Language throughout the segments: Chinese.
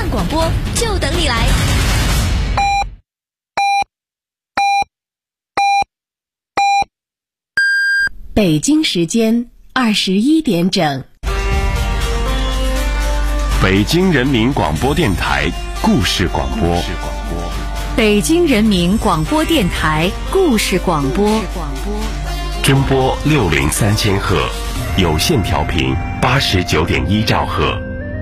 广播就等你来。北京时间21点整。 北京人民广播电台故事广播。 北京人民广播电台故事广播。 中波603千赫，有线调频89.1兆赫。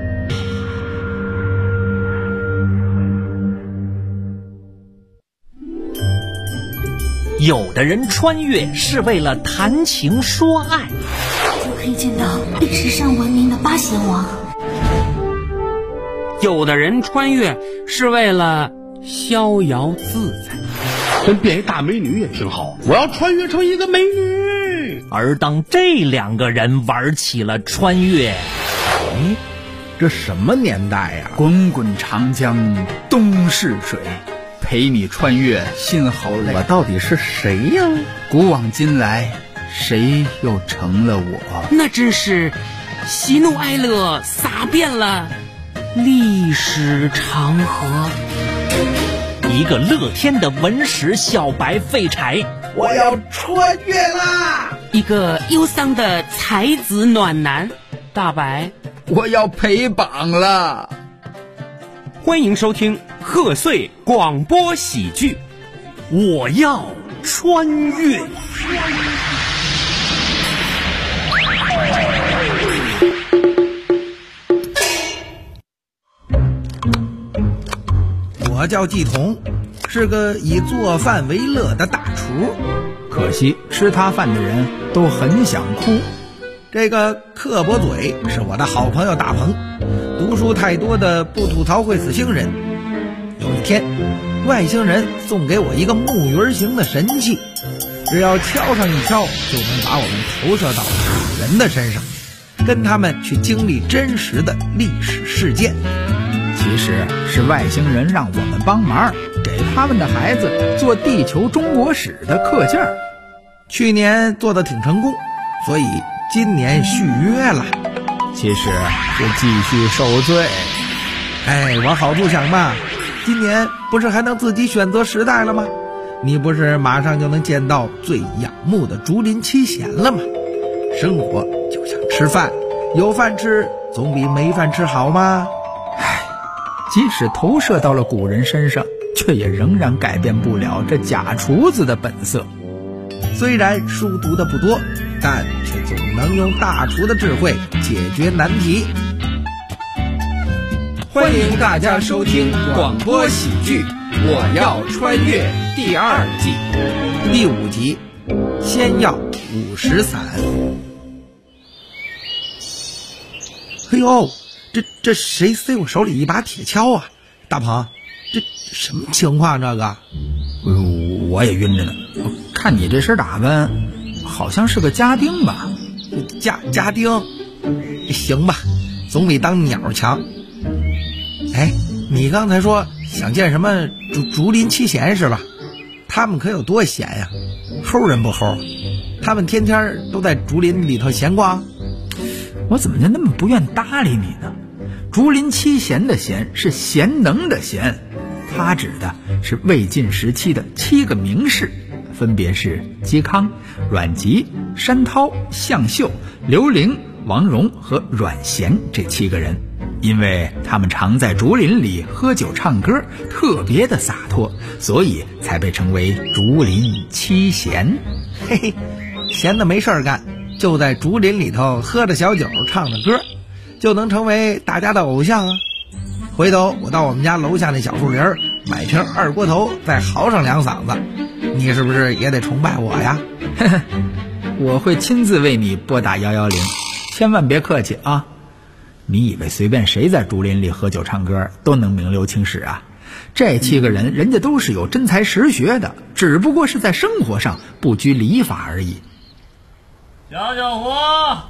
有的人穿越是为了谈情说爱， 就可以见到历史上闻名的八贤王。 有的人穿越是为了逍遥自在， 跟变一大美女也挺好，我要穿越成一个美女。 而当这两个人玩起了穿越， 这什么年代呀？ 滚滚长江东逝水，陪你穿越心好累。 我到底是谁呀？ 古往今来，谁又成了我？ 那真是喜怒哀乐洒遍了历史长河。 一个乐天的文史小白废柴， 我要穿越啦！ 一个忧伤的才子暖男大白， 我要陪榜了。 欢迎收听贺岁广播喜剧《我要穿越》。 我叫季彤，是个以做饭为乐的大厨。 可惜吃他饭的人都很想哭。 这个刻薄嘴是我的好朋友大鹏，读书太多的不吐槽会死星人。有一天，外星人送给我一个木鱼形的神器，只要敲上一敲，就能把我们投射到古人的身上，跟他们去经历真实的历史事件。 其实是外星人让我们帮忙，给他们的孩子做地球中国史的课件。 去年做得挺成功，所以今年续约了。 其实是继续受罪。 往好处想吧，今年不是还能自己选择时代了吗？你不是马上就能见到最仰慕的竹林七贤了吗？生活就像吃饭，有饭吃总比没饭吃好吗？ 即使投射到了古人身上，却也仍然改变不了这假厨子的本色。 虽然书读的不多，但却总能用大厨的智慧解决难题。 欢迎大家收听广播喜剧《我要穿越》第2季第5集，先要50伞。哎呦，这谁塞我手里一把铁锹啊？大鹏，这什么情况？这个我也晕着呢。看你这身打扮，好像是个家丁吧？ 家丁，行吧，总比当鸟强。你刚才说想见什么竹林七贤是吧？他们可有多闲呀？齁人不齁？他们天天都在竹林里头闲逛。 我怎么就那么不愿搭理你呢？竹林七贤的贤是贤能的贤，他指的是魏晋时期的7个名士，分别是嵇康、阮籍、山涛、向秀、刘伶、王戎和阮咸这7个人。因为他们常在竹林里喝酒唱歌，特别的洒脱，所以才被称为竹林七贤。 嘿嘿，闲的没事干，就在竹林里头喝着小酒唱着歌，就能成为大家的偶像啊！回头我到我们家楼下那小树林买瓶二锅头，再嚎上2嗓子，你是不是也得崇拜我呀？ 我会亲自为你拨打110，千万别客气啊！你以为随便谁在竹林里喝酒唱歌都能名留青史啊？这7个人，人家都是有真才实学的，只不过是在生活上不拘礼法而已。 小伙，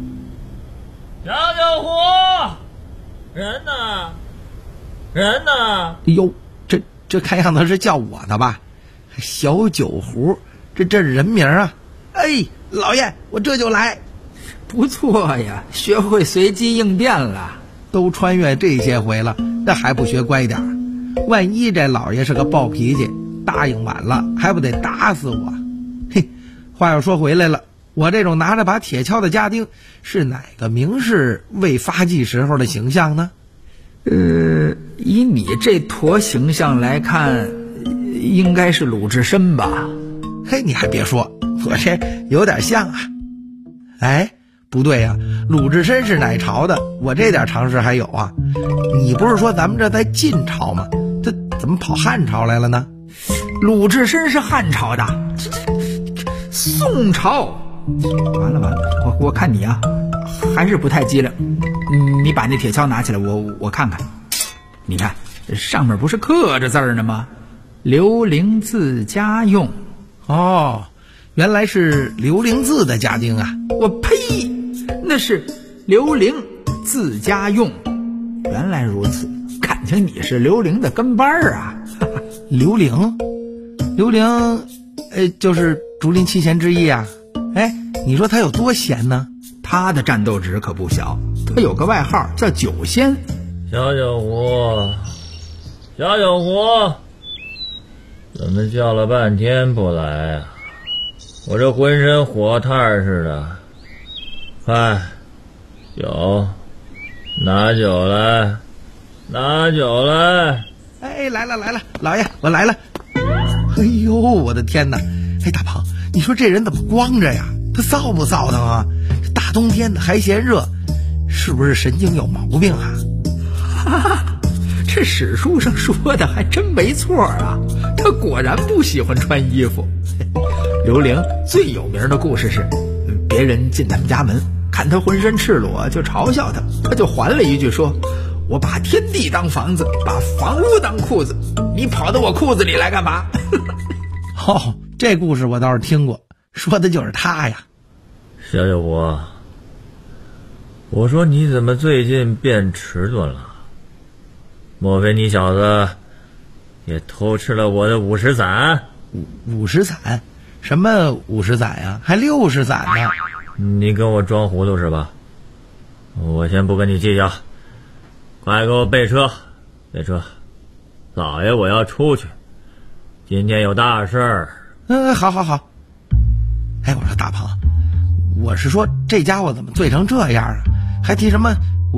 小伙，人呢？人呢？ 哟，这看样子是叫我的吧？小酒壶，这是人名啊！老爷，我这就来。 不错呀，学会随机应变了。 都穿越这些回了， 这还不学乖点儿？万一这老爷是个暴脾气，答应晚了还不得打死我？嘿，话又说回来了，我这种拿着把铁锹的家丁是哪个名士为发迹时候的形象呢？ 以你这坨形象来看，应该是鲁智深吧？ 嘿，你还别说，我这有点像啊。哎，不对呀，鲁智深是哪朝的？我这点常识还有啊。你不是说咱们这在晋朝吗？这怎么跑汉朝来了呢？ 鲁智深是汉朝的，宋朝。完了，我看你啊，还是不太机灵。你把那铁锹拿起来，我看看。你看上面不是刻着字儿呢吗？刘伶自家用。 哦，原来是刘伶字的家丁啊！ 我呸，那是刘伶自家用。原来如此，感情你是刘伶的跟班啊。 刘伶就是竹林七贤之一啊。哎，你说他有多闲呢？ 他的战斗值可不小，他有个外号叫九仙。 小九胡，怎么叫了半天不来啊？我这浑身火炭似的。快，酒，拿酒来。 哎，来了，老爷，我来了。哎呦，我的天哪！哎，大鹏，你说这人怎么光着呀？他臊不臊腾啊？大冬天的还嫌热，是不是神经有毛病啊？ 哈哈，这史书上说的还真没错啊，他果然不喜欢穿衣服。刘伶最有名的故事是，别人进他们家门，看他浑身赤裸，就嘲笑他，他就还了一句说：“我把天地当房子，把房屋当裤子，你跑到我裤子里来干嘛？” 哦，这故事我倒是听过，说的就是他呀。 小九胡，我说你怎么最近变迟钝了？莫非你小子也偷吃了我的50散 ？50散？什么50散呀？还60散呢？ 你跟我装糊涂是吧？我先不跟你计较，快给我备车，老爷我要出去，今天有大事儿。 好。哎，我说大鹏，我是说这家伙怎么醉成这样啊？还提什么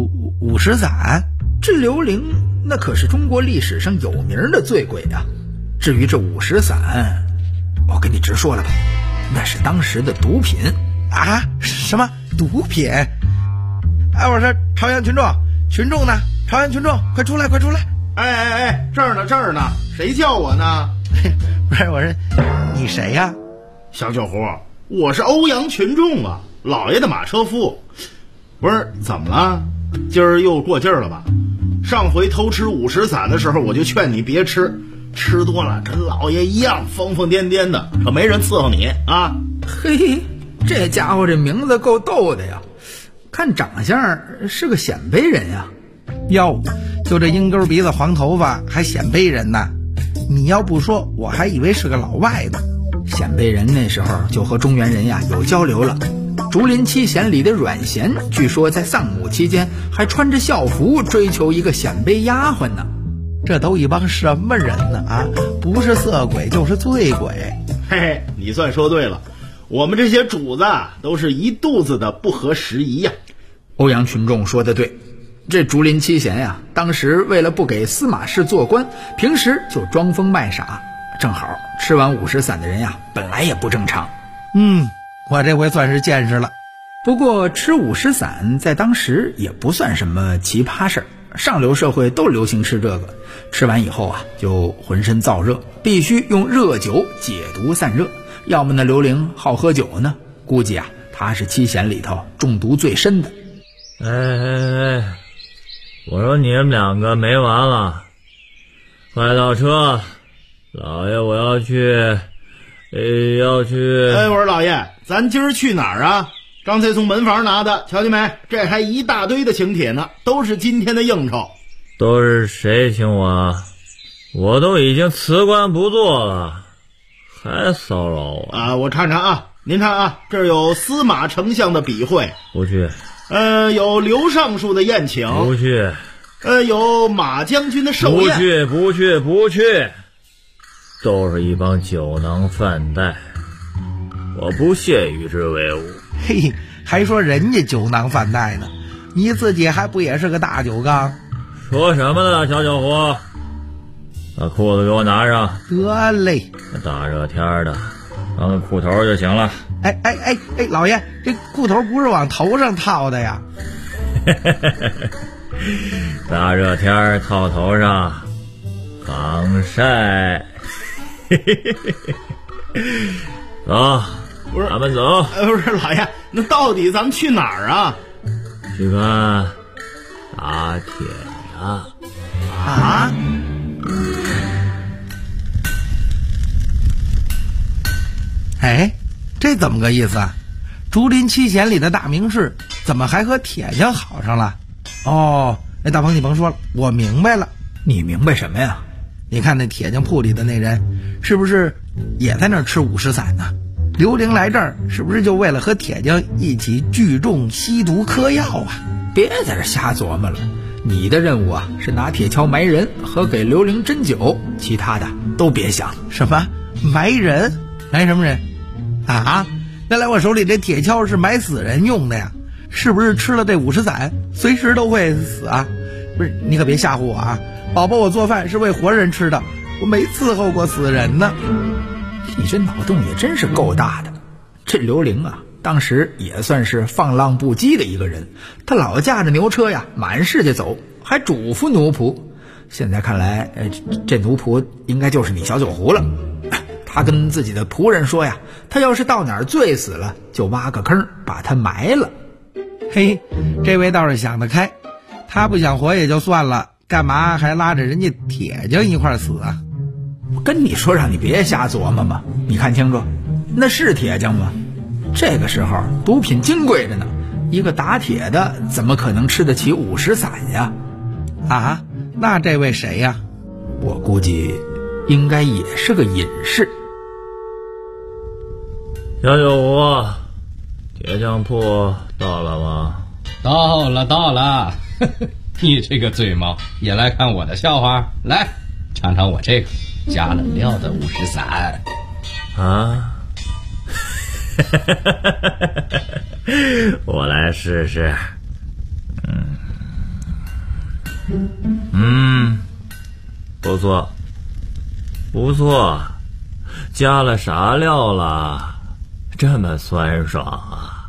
50散？ 这刘伶那可是中国历史上有名的醉鬼啊。至于这50散，我跟你直说了吧，那是当时的毒品啊！什么毒品？哎，我说朝阳群众呢？朝阳群众，快出来！ 哎，这儿呢，谁叫我呢？ 不是，我说你谁呀？ 小九胡，我是欧阳群众啊，老爷的马车夫。不是，怎么了？今儿又过劲儿了吧？上回偷吃50散的时候，我就劝你别吃，吃多了跟老爷一样疯疯癫癫的，可没人伺候你啊。 嘿，这家伙这名字够逗的呀，看长相是个鲜卑人呀。 哟，就这鹰钩鼻子黄头发还鲜卑人呢？你要不说我还以为是个老外呢。 鲜卑人那时候就和中原人呀有交流了。竹林七贤里的阮咸据说在丧母期间还穿着校服追求一个鲜卑丫鬟呢。 这都一帮什么人呢啊？不是色鬼就是醉鬼。 嘿嘿，你算说对了，我们这些主子都是一肚子的不合时宜呀。 欧阳群众说的对，这竹林七贤呀，当时为了不给司马氏做官，平时就装疯卖傻。正好吃完50散的人呀，本来也不正常。 我这回算是见识了。 不过吃50散在当时也不算什么奇葩事儿，上流社会都流行吃这个，吃完以后啊就浑身燥热，必须用热酒解毒散热。要么呢刘伶好喝酒呢，估计啊他是七贤里头中毒最深的。 哎，我说你们两个没完了，快倒车，老爷我要去。 哎，我说老爷，咱今儿去哪儿啊？刚才从门房拿的，瞧见没？这还一大堆的请帖呢，都是今天的应酬。 都是谁请我啊？我都已经辞官不做了，还骚扰我啊！我看看啊，您看啊，这儿有司马丞相的笔会， 不去。 有刘尚书的宴请， 不去。 有马将军的寿宴。 不去，都是一帮酒囊饭袋，我不屑与之为伍。 嘿，还说人家酒囊饭袋呢，你自己还不也是个大酒缸？ 说什么呢，小酒壶？把裤子给我拿上。 得嘞。 大热天的，当个裤头就行了。 哎，老爷，这裤头不是往头上套的呀？ 大热天套头上，防晒。走，咱们走。 不是老爷，那到底咱们去哪儿啊？ 去看打铁呀。 啊？哎，这怎么个意思啊？竹林七贤里的大名士怎么还和铁匠好上了？哦，那大鹏你甭说了，我明白了。 你明白什么呀？ 你看那铁匠铺里的那人是不是也在那儿吃50散呢？刘玲来这儿是不是就为了和铁匠一起聚众吸毒嗑药啊？ 别在这瞎琢磨了，你的任务啊是拿铁锹埋人和给刘玲针灸，其他的都别想。 什么埋人？埋什么人啊？原来我手里这铁锹是埋死人用的呀？是不是吃了这50散随时都会死啊？不是，你可别吓唬我啊！宝宝，我做饭是为活人吃的，我没伺候过死人呢。 你这脑洞也真是够大的。这刘玲啊，当时也算是放浪不羁的一个人，他老驾着牛车呀满世界走，还嘱咐奴仆。现在看来，这奴仆应该就是你小酒壶了。他跟自己的仆人说呀，他要是到哪儿醉死了，就挖个坑把他埋了。 嘿，这位倒是想得开，他不想活也就算了，干嘛还拉着人家铁匠一块死啊？ 我跟你说让你别瞎琢磨嘛，你看清楚，那是铁匠吗？这个时候毒品金贵着呢，一个打铁的怎么可能吃得起50散呀？ 啊，那这位谁呀？ 我估计应该也是个隐士。 小酒壶，铁匠铺到了吗？ 到了。你这个醉猫也来看我的笑话，来尝尝我这个加了料的50散啊！我来试试。不错，加了啥料了？这么酸爽啊！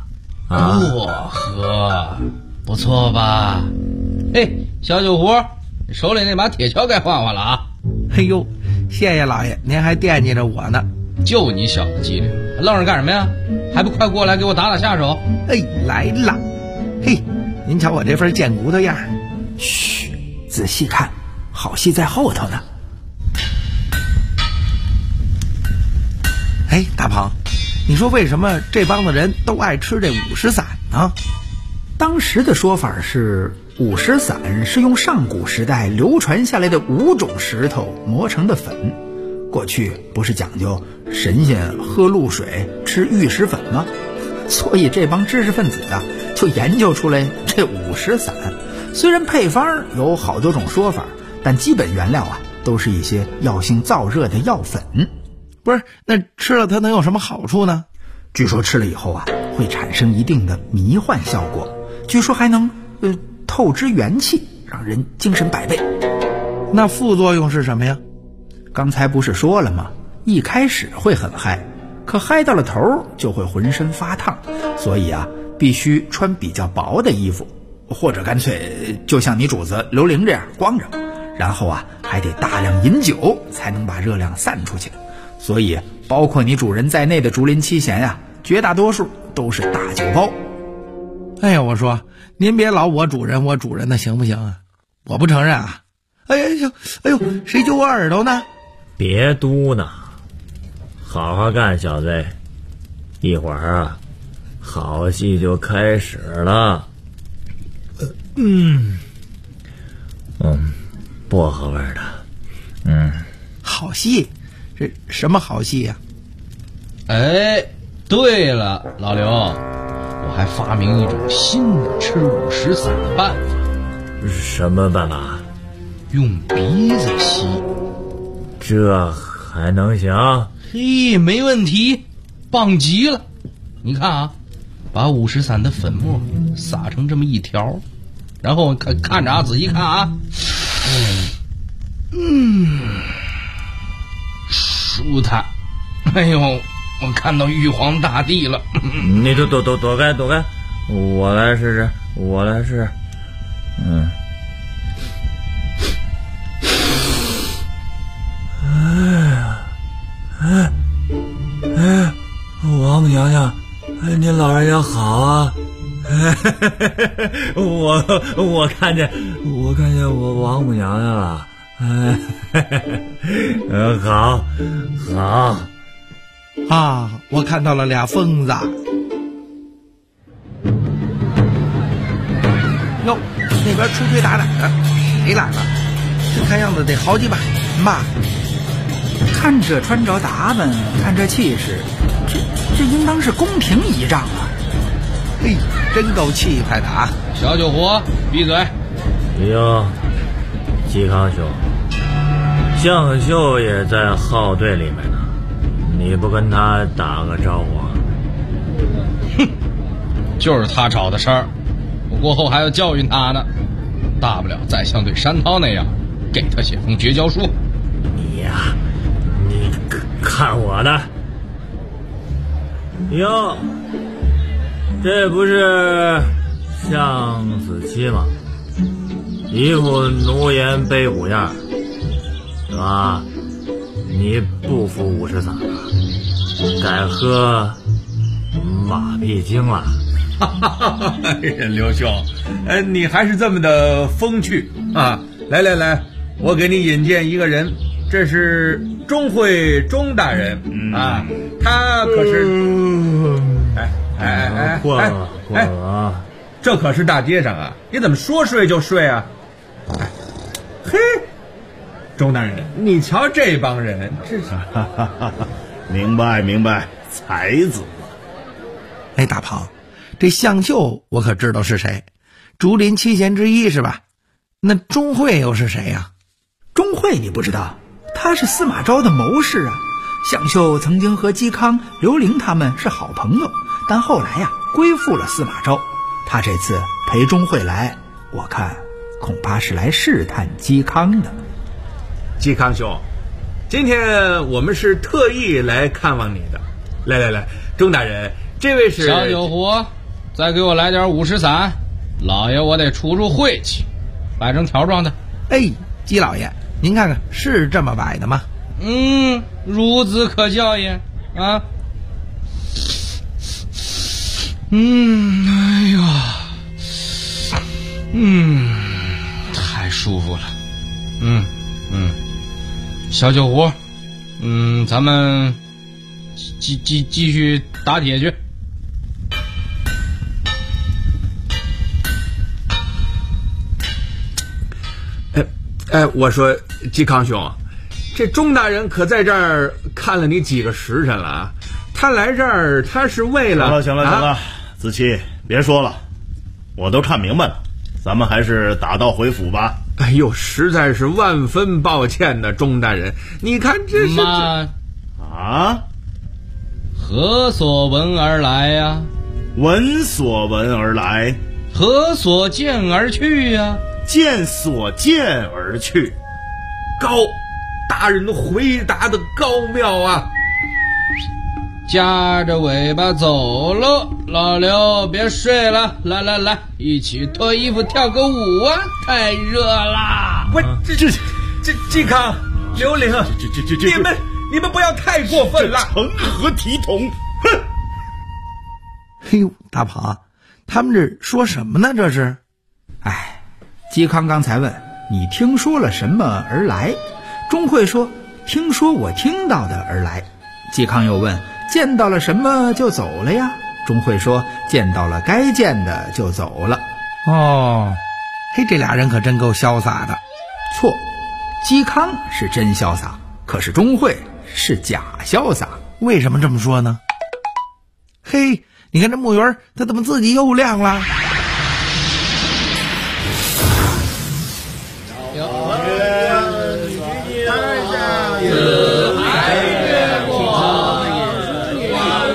呵，不错吧？嘿，小酒壶，你手里那把铁锹该换换了啊！ 哎呦，谢谢老爷，您还惦记着我呢。 就你小子机灵，愣着干什么呀？还不快过来给我打下手？ 哎，来了。嘿，您瞧我这份贱骨头样。 嘘，仔细看，好戏在后头呢。 哎，大鹏，你说为什么这帮子人都爱吃这50散呢？ 当时的说法是50散是用上古时代流传下来的5种石头磨成的粉。过去不是讲究神仙喝露水吃玉石粉吗？所以这帮知识分子啊就研究出来这50散。虽然配方有好多种说法，但基本原料啊都是一些药性燥热的药粉。 不是，那吃了它能有什么好处呢？ 据说吃了以后啊会产生一定的迷幻效果，据说还能透支元气，让人精神百倍。 那副作用是什么呀？ 刚才不是说了吗？一开始会很嗨，可嗨到了头就会浑身发烫，所以啊必须穿比较薄的衣服，或者干脆就像你主子刘玲这样光着，然后啊还得大量饮酒才能把热量散出去。所以包括你主人在内的竹林七贤呀，绝大多数都是大酒包。 哎呀，我说您别老我主人的行不行啊？我不承认啊！哎呦，谁揪我耳朵呢？ 别嘟囔，好好干，小子，一会儿啊好戏就开始了。薄荷味的。 好戏？这什么好戏呀？ 哎，对了，老刘，我还发明一种新的吃50散的办法， 什么办法？ 用鼻子吸。 这还能行？ 嘿，没问题，棒极了！你看啊，把50散的粉末撒成这么一条，然后看着啊，仔细看啊，舒坦。哎呦，我看到玉皇大帝了。 你就躲开，我来试试。王母娘娘，您老人家好啊！我看见我王母娘娘了。好啊，我看到了俩疯子。哟，那边吹吹打打的，谁来了？这看样子得好几百人吧。 看这穿着打扮，看这气势，这应当是宫廷仪仗啊！ 嘿，真够气派的啊！ 小酒壶，闭嘴！ 哟，嵇康兄，向秀也在号队里面呢，你不跟他打个招呼啊？ 哼，就是他找的事儿，我过后还要教训他呢，大不了再像对山涛那样，给他写封绝交书。 你呀，你看我的。哟，这不是向子期吗？一副奴颜卑古样，是吧？你不服50散了，改喝马屁精了。 刘兄，你还是这么的风趣啊！来，我给你引荐一个人，这是钟会钟大人啊，他可是， 过了啊！ 这可是大街上啊，你怎么说睡就睡啊？嘿，钟大人，你瞧这帮人，这是明白，才子。 哎，大鹏，这向秀我可知道是谁，竹林七贤之一是吧？那钟会又是谁呀？ 钟会你不知道，他是司马昭的谋士啊。向秀曾经和嵇康、刘伶他们是好朋友，但后来呀归附了司马昭。他这次陪钟会来，我看恐怕是来试探嵇康的。 嵇康兄，今天我们是特意来看望你的。来，钟大人，这位是小酒壶，再给我来点50散，老爷我得出晦气，摆成条状的。 哎，嵇老爷，您看看是这么摆的吗？ 孺子可教也啊。哎呀，太舒服了。小酒壶，咱们继续打铁去。 我说嵇康兄，这钟大人可在这儿看了你几个时辰了啊？他来这儿他是为了…… 行了，子期别说了，我都看明白了，咱们还是打道回府吧。 哎呦，实在是万分抱歉的，钟大人，你看这是何所闻而来呀？ 闻所闻而来。 何所见而去呀？ 见所见而去。 大人回答的高妙啊！ 夹着尾巴走喽，老刘别睡了，来，一起脱衣服跳个舞啊！太热啦！ 这嵇康、刘伶，你们不要太过分了， 成何体统！哼！ 嘿呦，大鹏，他们这说什么呢？这是？ 哎，嵇康刚才问你听说了什么而来，钟会说听说我听到的而来。嵇康又问见到了什么就走了呀？钟会说见到了该见的就走了。 嘿，这俩人可真够潇洒的。 错，嵇康是真潇洒，可是钟会是假潇洒。 为什么这么说呢？嘿，你看这木鱼它怎么自己又亮了？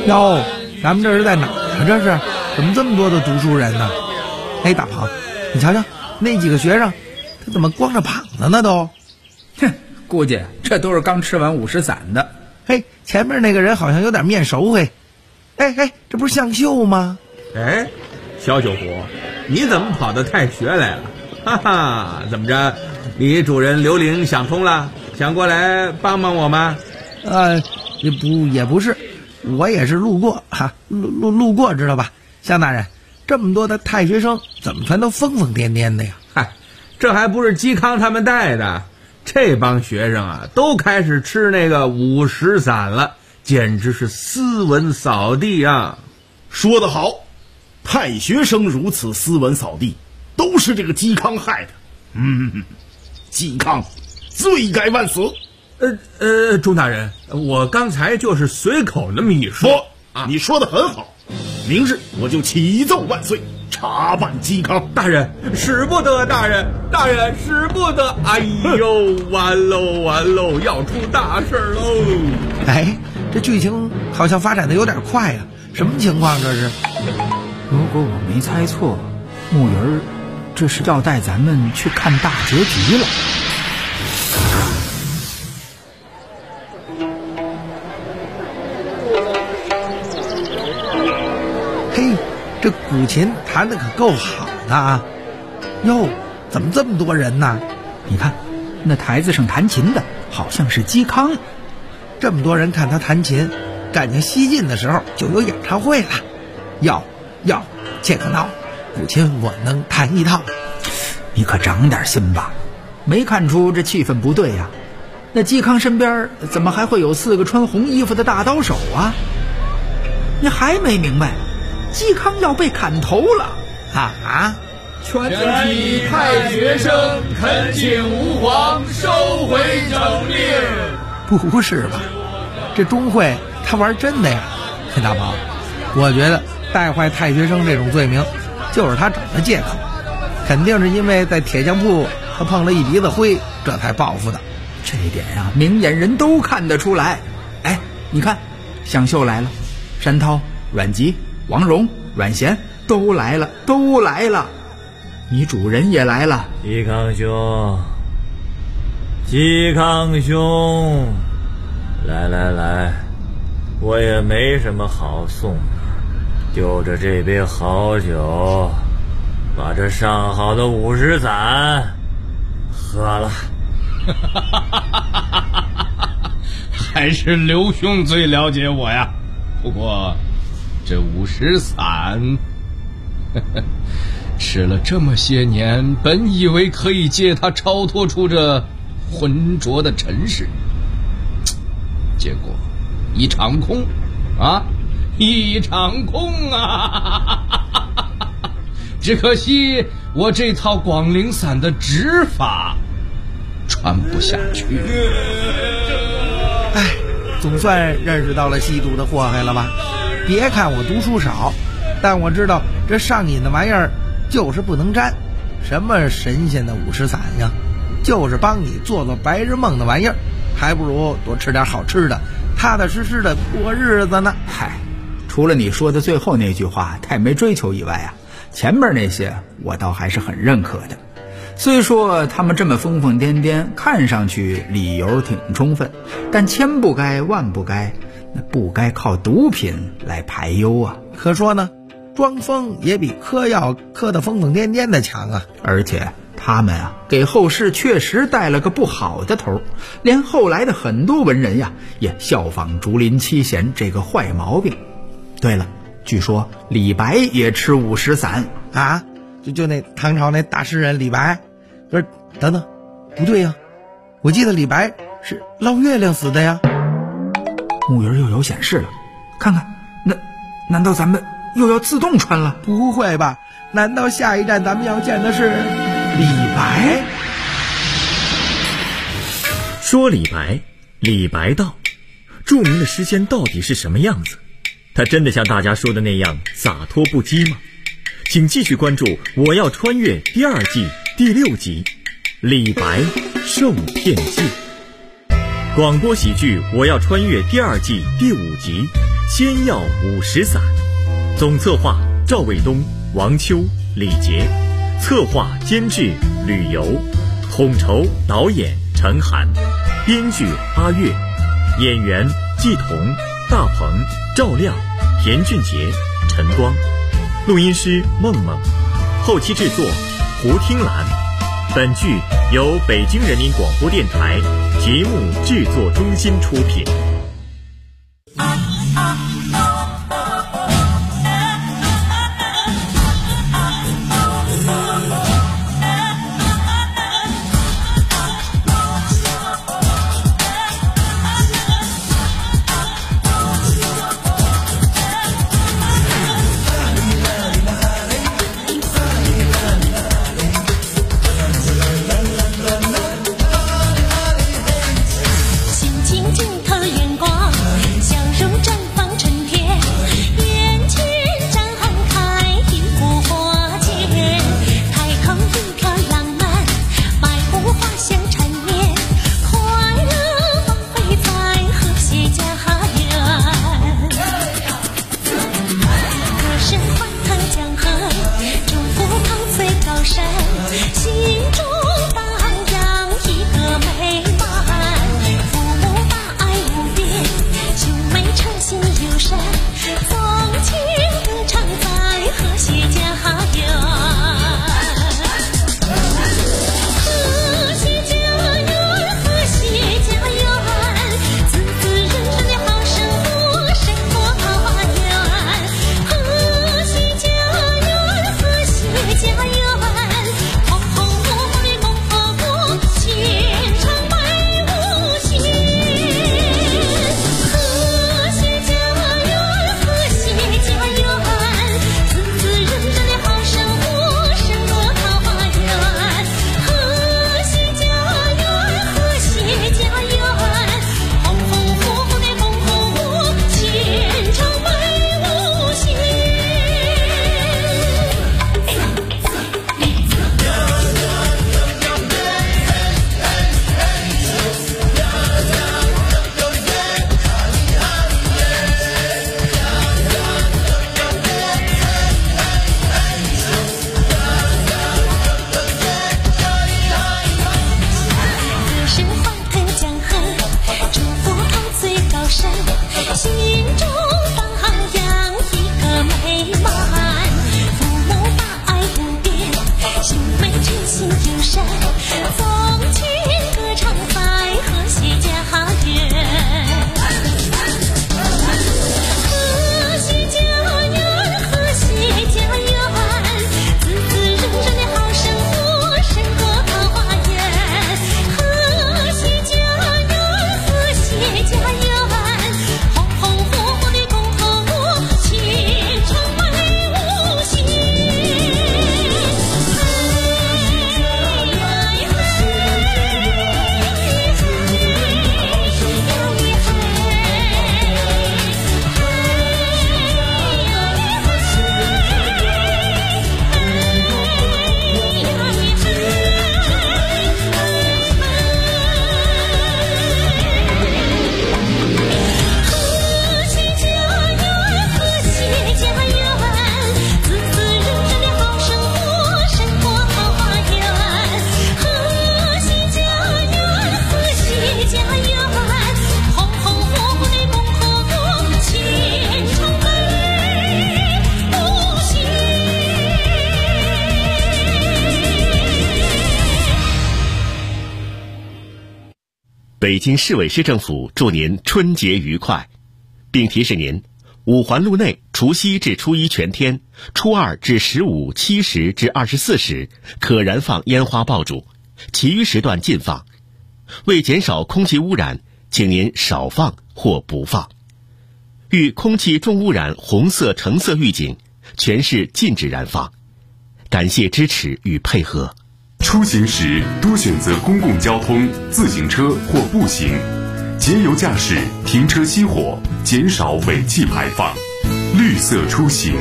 哟，咱们这是在哪儿啊？这是怎么这么多的读书人呢？哎，大鹏，你瞧瞧那几个学生，他怎么光着膀子呢都？ 哼，估计这都是刚吃完50散的。 嘿，前面那个人好像有点面熟嘿。哎，这不是向秀吗？ 哎，小九虎，你怎么跑到太学来了？哈哈，怎么着？李主任刘玲想通了，想过来帮帮我吗？ 也不是，我也是路过哈，路过知道吧？向大人，这么多的太学生，怎么全都疯疯癫癫的呀？ 嗨，这还不是嵇康他们带的？这帮学生啊，都开始吃那个50散了，简直是斯文扫地啊！ 说得好，太学生如此斯文扫地，都是这个嵇康害的。嵇康罪该万死。 钟大人，我刚才就是随口那么一说。 你说得很好，明日我就启奏万岁，查办嵇康。 大人使不得，大人使不得！哎呦，完喽，要出大事喽！ 哎，这剧情好像发展的有点快啊，什么情况这是？ 如果我没猜错，木鱼儿这是要带咱们去看大结局了。 嘿，这古琴弹得可够好的啊！哟，怎么这么多人呢？ 你看，那台子上弹琴的好像是嵇康。 这么多人看他弹琴，感情西晋的时候就有演唱会了。要，切克闹，古琴我能弹一套。 你可长点心吧，没看出这气氛不对呀？那嵇康身边怎么还会有4个穿红衣服的大刀手啊？你还没明白，嵇康要被砍头了啊！ 全体太学生恳请吾皇收回整令。 不是吧？这钟会他玩真的呀？大宝，我觉得带坏太学生这种罪名就是他找的借口，肯定是因为在铁匠铺他碰了一鼻子灰，这才报复的。 这一点呀，明眼人都看得出来。哎，你看，向秀来了，山涛、阮籍、王戎、阮咸都来了。你主人也来了。 嵇康兄，来，我也没什么好送的，就着这杯好酒，把这上好的50散喝了。 还是刘兄最了解我呀。不过这50散吃了这么些年，本以为可以借它超脱出这浑浊的尘世，结果一场空啊！只可惜我这套广陵散的指法传不下去。 哎，总算认识到了吸毒的祸害了吧？别看我读书少，但我知道这上瘾的玩意儿就是不能沾。什么神仙的50散呀，就是帮你做白日梦的玩意儿，还不如多吃点好吃的，踏踏实实的过日子呢。 嗨，除了你说的最后那句话太没追求以外啊，前面那些我倒还是很认可的。虽说他们这么疯疯癫癫，看上去理由挺充分，但千不该万不该，那不该靠毒品来排忧啊。 可说呢，装疯也比嗑药嗑得疯疯癫癫的强啊。 而且他们啊，给后世确实带了个不好的头，连后来的很多文人呀，也效仿竹林七贤这个坏毛病。对了，据说李白也吃50散啊？就那唐朝那大诗人李白？不是，等等，不对呀，我记得李白是捞月亮死的呀。 木鱼又有显示了，看看，难道咱们又要自动穿了？ 不会吧？难道下一站咱们要见的是李白？ 说李白，李白道，著名的诗仙到底是什么样子？他真的像大家说的那样洒脱不羁吗？请继续关注《我要穿越》第2季第6集《李白受骗记》。广播喜剧《我要穿越》第2季第5集， 仙药50伞。总策划赵卫东、王秋、李杰，策划监制吕游，统筹导演陈寒，编剧阿月，演员季彤、大鹏、赵亮、田俊杰、陈光，录音师梦梦，后期制作胡听兰。本剧由北京人民广播电台节目制作中心出品。 北京市委市政府祝您春节愉快，并提示您，五环路内除夕至初一全天，初二至15、7时至24时可燃放烟花爆竹，其余时段禁放。为减少空气污染，请您少放或不放。遇空气重污染红色、橙色预警，全市禁止燃放。感谢支持与配合。 出行时多选择公共交通、自行车或步行，节油驾驶，停车熄火，减少尾气排放，绿色出行。